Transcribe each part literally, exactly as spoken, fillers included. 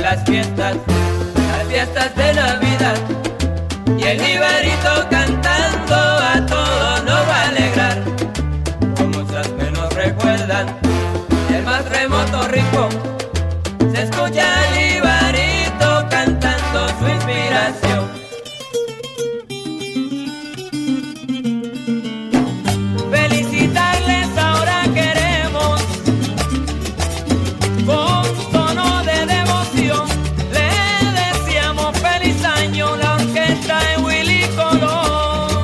las fiestas, las fiestas de Navidad. Y el jibarito cantando a todos nos va a alegrar. Con muchas que nos recuerdan el más remoto rincón, se escucha el jibarito cantando su inspiración. Felicitarles ahora queremos con tono de devoción. Le deseamos feliz año la orquesta de Willy Colón.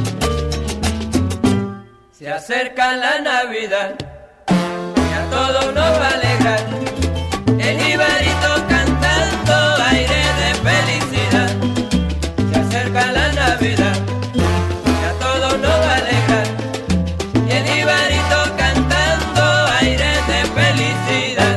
Se acerca la Navidad y a todos nos va a alegrar. El jibarito cantando aire de felicidad. Se acerca la Navidad y a todos nos va a alegrar. Y el jibarito cantando aire de felicidad.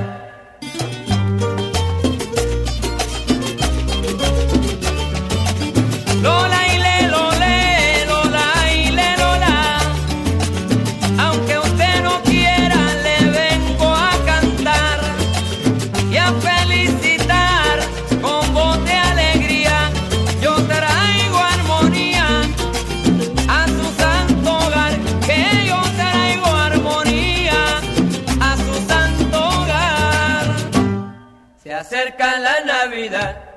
Lola y le, lole, Lola y le, lola. Aunque usted no quiera, le vengo a cantar y a felicitar con voz de alegría. Yo traigo armonía a su santo hogar, que yo traigo armonía a su santo hogar. Se acerca la Navidad